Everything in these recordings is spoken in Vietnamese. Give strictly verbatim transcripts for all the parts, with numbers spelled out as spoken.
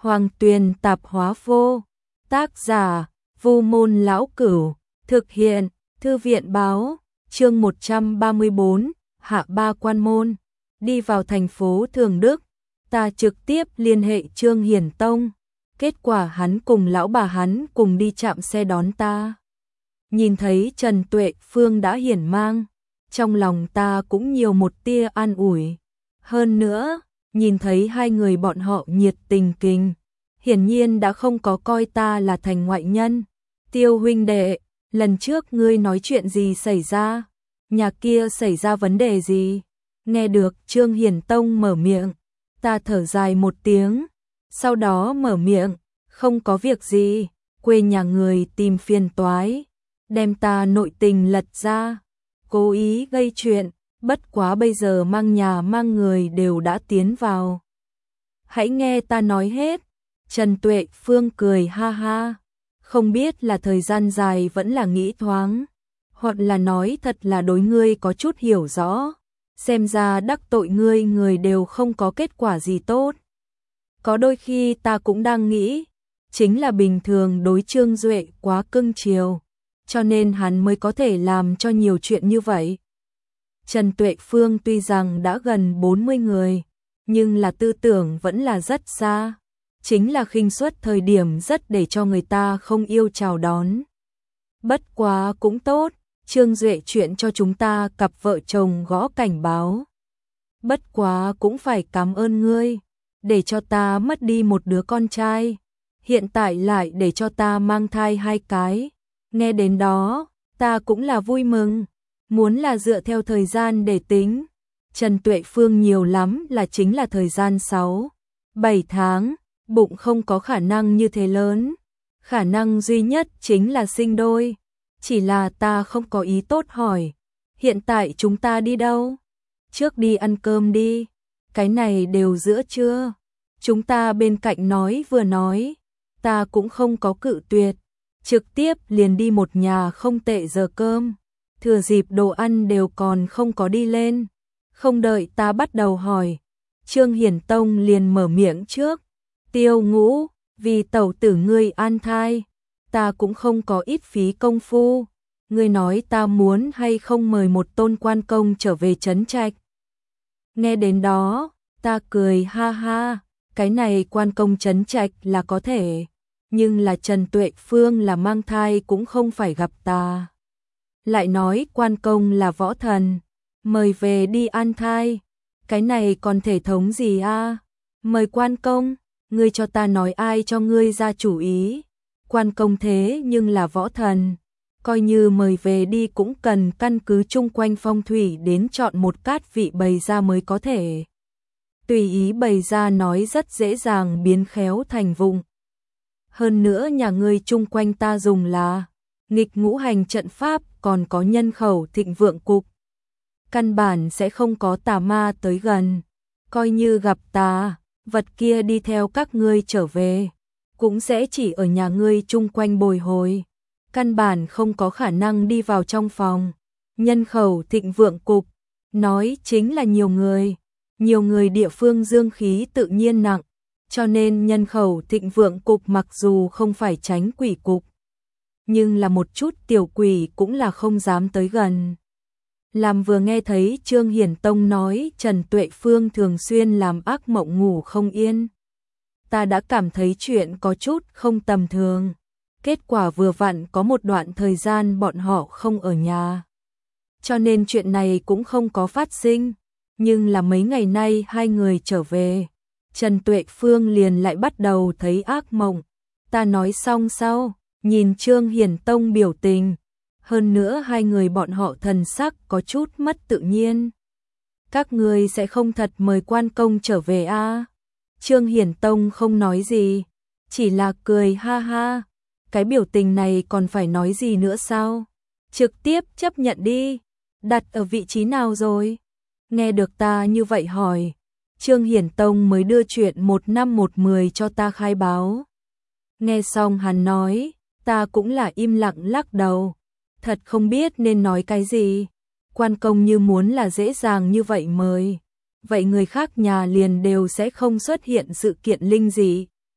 Hoàng Tuyền Tạp Hóa Vô. Tác giả: Vu Môn Lão Cửu. Thực hiện: Thư viện Báo. Chương một trăm ba mươi bốn, Hạ Ba Quan Môn. Đi vào thành phố Thường Đức, ta trực tiếp liên hệ Trương Hiển Tông. Kết quả hắn cùng lão bà hắn cùng đi chạm xe đón ta. Nhìn thấy Trần Tuệ Phương đã hiển mang, trong lòng ta cũng nhiều một tia an ủi. Hơn nữa, nhìn thấy hai người bọn họ nhiệt tình kinh, hiển nhiên đã không có coi ta là thành ngoại nhân. Tiêu huynh đệ, lần trước ngươi nói chuyện gì xảy ra? Nhà kia xảy ra vấn đề gì? Nghe được Trương Hiển Tông mở miệng, ta thở dài một tiếng, sau đó mở miệng, không có việc gì, quê nhà người tìm phiền toái, đem ta nội tình lật ra, cố ý gây chuyện, bất quá bây giờ mang nhà mang người đều đã tiến vào. Hãy nghe ta nói hết. Trần Tuệ Phương cười ha ha, không biết là thời gian dài vẫn là nghĩ thoáng, hoặc là nói thật là đối ngươi có chút hiểu rõ, xem ra đắc tội ngươi người đều không có kết quả gì tốt. Có đôi khi ta cũng đang nghĩ, chính là bình thường đối Trương Duệ quá cưng chiều, cho nên hắn mới có thể làm cho nhiều chuyện như vậy. Trần Tuệ Phương tuy rằng đã gần bốn mươi người, nhưng là tư tưởng vẫn là rất xa, chính là khinh suất thời điểm rất để cho người ta không yêu chào đón. Bất quá cũng tốt, Trương Duệ chuyện cho chúng ta cặp vợ chồng gõ cảnh báo. Bất quá cũng phải cảm ơn ngươi, để cho ta mất đi một đứa con trai, hiện tại lại để cho ta mang thai hai cái. Nghe đến đó, ta cũng là vui mừng, muốn là dựa theo thời gian để tính. Trần Tuệ Phương nhiều lắm là chính là thời gian sáu, bảy tháng, bụng không có khả năng như thế lớn. Khả năng duy nhất chính là sinh đôi, chỉ là ta không có ý tốt hỏi. Hiện tại chúng ta đi đâu? Trước đi ăn cơm đi, cái này đều giữa trưa. Chúng ta bên cạnh nói vừa nói, ta cũng không có cự tuyệt, trực tiếp liền đi một nhà không tệ giờ cơm. Thừa dịp đồ ăn đều còn không có đi lên, không đợi ta bắt đầu hỏi, Trương Hiển Tông liền mở miệng trước. Tiêu Ngũ, vì tẩu tử ngươi an thai, ta cũng không có ít phí công phu. Ngươi nói ta muốn hay không mời một tôn quan công trở về trấn trạch. Nghe đến đó, ta cười ha ha, cái này quan công trấn trạch là có thể, nhưng là Trần Tuệ Phương là mang thai cũng không phải gặp ta. Lại nói quan công là võ thần, mời về đi an thai, cái này còn thể thống gì a? Mời quan công, ngươi cho ta nói ai cho ngươi ra chủ ý? Quan công thế nhưng là võ thần, coi như mời về đi cũng cần căn cứ chung quanh phong thủy đến chọn một cát vị bày ra mới có thể. Tùy ý bày ra nói rất dễ dàng biến khéo thành vụng. Hơn nữa nhà ngươi chung quanh ta dùng là nghịch ngũ hành trận pháp, còn có nhân khẩu thịnh vượng cục. Căn bản sẽ không có tà ma tới gần, coi như gặp tà, vật kia đi theo các ngươi trở về, cũng sẽ chỉ ở nhà ngươi chung quanh bồi hồi, căn bản không có khả năng đi vào trong phòng. Nhân khẩu thịnh vượng cục, nói chính là nhiều người, nhiều người địa phương dương khí tự nhiên nặng, cho nên nhân khẩu thịnh vượng cục mặc dù không phải tránh quỷ cục, nhưng là một chút tiểu quỷ cũng là không dám tới gần. Làm vừa nghe thấy Trương Hiển Tông nói Trần Tuệ Phương thường xuyên làm ác mộng ngủ không yên, ta đã cảm thấy chuyện có chút không tầm thường. Kết quả vừa vặn có một đoạn thời gian bọn họ không ở nhà, cho nên chuyện này cũng không có phát sinh. Nhưng là mấy ngày nay hai người trở về, Trần Tuệ Phương liền lại bắt đầu thấy ác mộng. Ta nói xong sau, nhìn Trương Hiển Tông biểu tình, hơn nữa hai người bọn họ thần sắc có chút mất tự nhiên. Các ngươi sẽ không thật mời quan công trở về a? À? Trương Hiển Tông không nói gì, chỉ là cười ha ha. Cái biểu tình này còn phải nói gì nữa sao? Trực tiếp chấp nhận đi. Đặt ở vị trí nào rồi? Nghe được ta như vậy hỏi, Trương Hiển Tông mới đưa chuyện một năm một mười cho ta khai báo. Nghe xong hắn nói, ta cũng là im lặng lắc đầu. Thật không biết nên nói cái gì. Quan công như muốn là dễ dàng như vậy mời, vậy người khác nhà liền đều sẽ không xuất hiện sự kiện linh dị.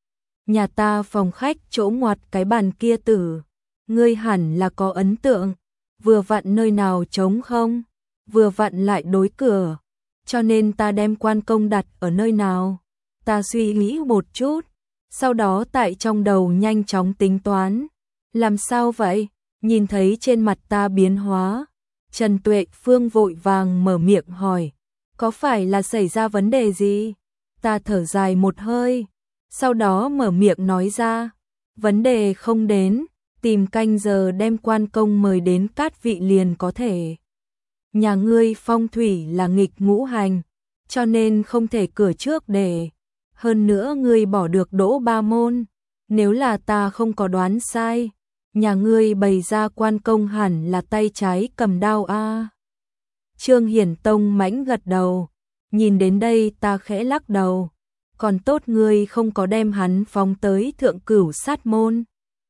Nhà ta phòng khách chỗ ngoặt cái bàn kia tử, ngươi hẳn là có ấn tượng, vừa vặn nơi nào trống không, vừa vặn lại đối cửa, cho nên ta đem quan công đặt ở nơi nào. Ta suy nghĩ một chút, sau đó tại trong đầu nhanh chóng tính toán. Làm sao vậy? Nhìn thấy trên mặt ta biến hóa, Trần Tuệ Phương vội vàng mở miệng hỏi, có phải là xảy ra vấn đề gì? Ta thở dài một hơi, sau đó mở miệng nói ra, vấn đề không đến, tìm canh giờ đem quan công mời đến Cát Vị liền có thể. Nhà ngươi phong thủy là nghịch ngũ hành, cho nên không thể cửa trước để. Hơn nữa ngươi bỏ được đỗ ba môn, nếu là ta không có đoán sai, nhà ngươi bày ra quan công hẳn là tay trái cầm đao a. Trương Hiển Tông mãnh gật đầu, nhìn đến đây ta khẽ lắc đầu, còn tốt ngươi không có đem hắn phóng tới thượng cửu sát môn.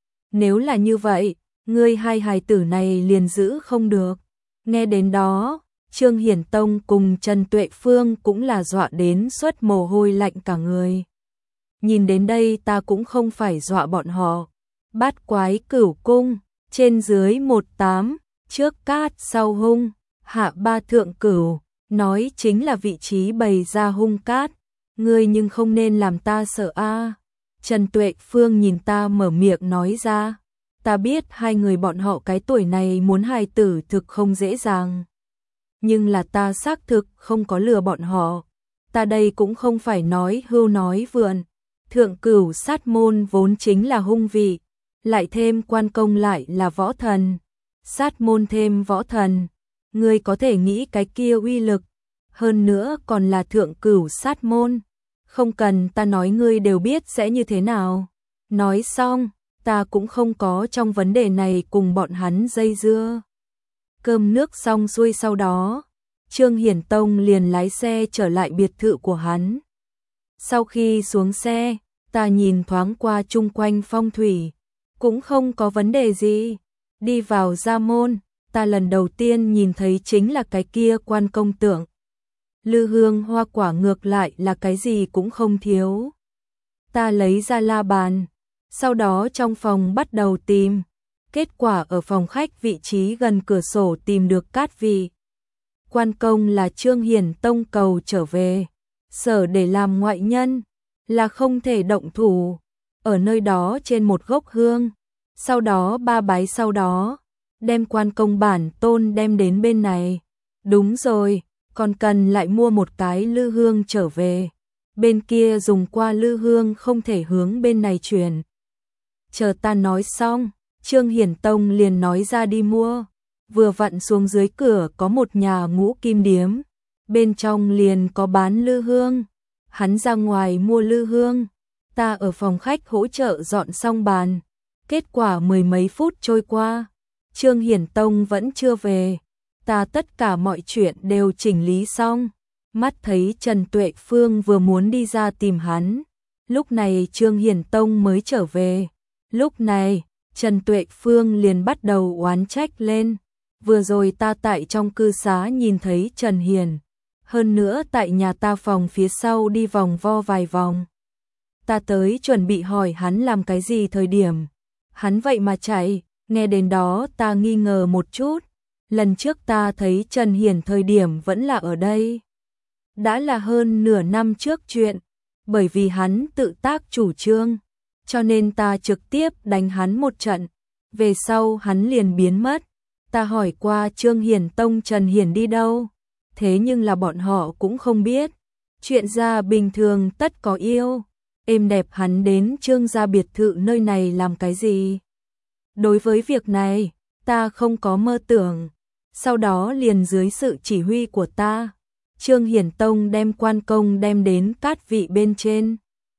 Nếu là như vậy, ngươi hai hài tử này liền giữ không được. Nghe đến đó, Trương Hiển Tông cùng Trần Tuệ Phương cũng là dọa đến xuất mồ hôi lạnh cả người. Nhìn đến đây ta cũng không phải dọa bọn họ. Bát quái cửu cung, trên dưới một tám, trước cát sau hung, hạ ba thượng cửu, nói chính là vị trí bày ra hung cát. Ngươi nhưng không nên làm ta sợ a. Trần Tuệ Phương nhìn ta mở miệng nói ra, ta biết hai người bọn họ cái tuổi này muốn hài tử thực không dễ dàng. Nhưng là ta xác thực không có lừa bọn họ. Ta đây cũng không phải nói hưu nói vượn. Thượng cửu sát môn vốn chính là hung vị, lại thêm quan công lại là võ thần. Sát môn thêm võ thần, ngươi có thể nghĩ cái kia uy lực. Hơn nữa còn là thượng cửu sát môn. Không cần ta nói ngươi đều biết sẽ như thế nào. Nói xong, ta cũng không có trong vấn đề này cùng bọn hắn dây dưa. Cơm nước xong xuôi sau đó, Trương Hiển Tông liền lái xe trở lại biệt thự của hắn. Sau khi xuống xe, ta nhìn thoáng qua chung quanh phong thủy, cũng không có vấn đề gì. Đi vào gia môn, ta lần đầu tiên nhìn thấy chính là cái kia quan công tượng. Lư hương hoa quả ngược lại là cái gì cũng không thiếu. Ta lấy ra la bàn, sau đó trong phòng bắt đầu tìm. Kết quả ở phòng khách vị trí gần cửa sổ tìm được cát vị. Quan công là Trương Hiển Tông cầu trở về, sở để làm ngoại nhân, là không thể động thủ. Ở nơi đó trên một gốc hương, sau đó ba bái sau đó, đem quan công bản tôn đem đến bên này. Đúng rồi, còn cần lại mua một cái lư hương trở về. Bên kia dùng qua lư hương không thể hướng bên này chuyển. Chờ ta nói xong, Trương Hiển Tông liền nói ra đi mua. Vừa vặn xuống dưới cửa có một nhà ngũ kim điếm, bên trong liền có bán lư hương. Hắn ra ngoài mua lư hương, ta ở phòng khách hỗ trợ dọn xong bàn. Kết quả mười mấy phút trôi qua, Trương Hiển Tông vẫn chưa về. Ta tất cả mọi chuyện đều chỉnh lý xong, mắt thấy Trần Tuệ Phương vừa muốn đi ra tìm hắn. Lúc này Trương Hiển Tông mới trở về. Lúc này, Trần Tuệ Phương liền bắt đầu oán trách lên. Vừa rồi ta tại trong cư xá nhìn thấy Trần Hiển, hơn nữa tại nhà ta phòng phía sau đi vòng vo vài vòng. Ta tới chuẩn bị hỏi hắn làm cái gì thời điểm. Hắn vậy mà chạy, nghe đến đó ta nghi ngờ một chút. Lần trước ta thấy Trần Hiển thời điểm vẫn là ở đây. Đã là hơn nửa năm trước chuyện, bởi vì hắn tự tác chủ trương, cho nên ta trực tiếp đánh hắn một trận. Về sau hắn liền biến mất. Ta hỏi qua Trương Hiển Tông Trần Hiển đi đâu, thế nhưng là bọn họ cũng không biết. Chuyện gia bình thường tất có yêu, êm đẹp hắn đến Trương gia biệt thự nơi này làm cái gì? Đối với việc này, ta không có mơ tưởng. Sau đó liền dưới sự chỉ huy của ta, Trương Hiển Tông đem quan công đem đến cát vị bên trên.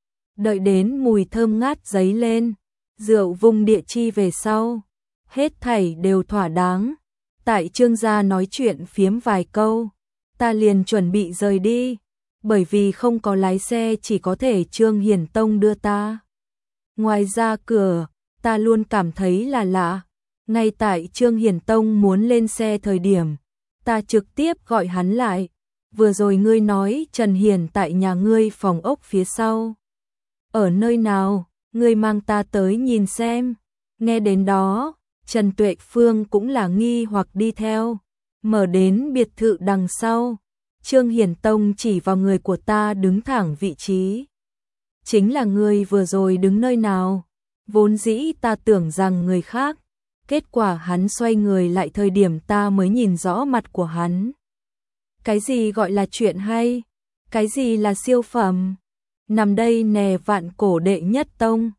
Đợi đến mùi thơm ngát dấy lên, rượu vung địa chi về sau, hết thảy đều thỏa đáng. Tại Trương gia nói chuyện phiếm vài câu, ta liền chuẩn bị rời đi, bởi vì không có lái xe chỉ có thể Trương Hiển Tông đưa ta. Ngoài ra cửa, ta luôn cảm thấy là lạ. Ngay tại Trương Hiển Tông muốn lên xe thời điểm, ta trực tiếp gọi hắn lại. Vừa rồi ngươi nói Trần Hiển tại nhà ngươi phòng ốc phía sau. Ở nơi nào? Ngươi mang ta tới nhìn xem. Nghe đến đó, Trần Tuệ Phương cũng là nghi hoặc đi theo. Mở đến biệt thự đằng sau, Trương Hiển Tông chỉ vào người của ta đứng thẳng vị trí. Chính là người vừa rồi đứng nơi nào? Vốn dĩ ta tưởng rằng người khác. Kết quả hắn xoay người lại thời điểm ta mới nhìn rõ mặt của hắn. Cái gì gọi là chuyện hay? Cái gì là siêu phẩm? Nằm đây nè vạn cổ đệ nhất tông.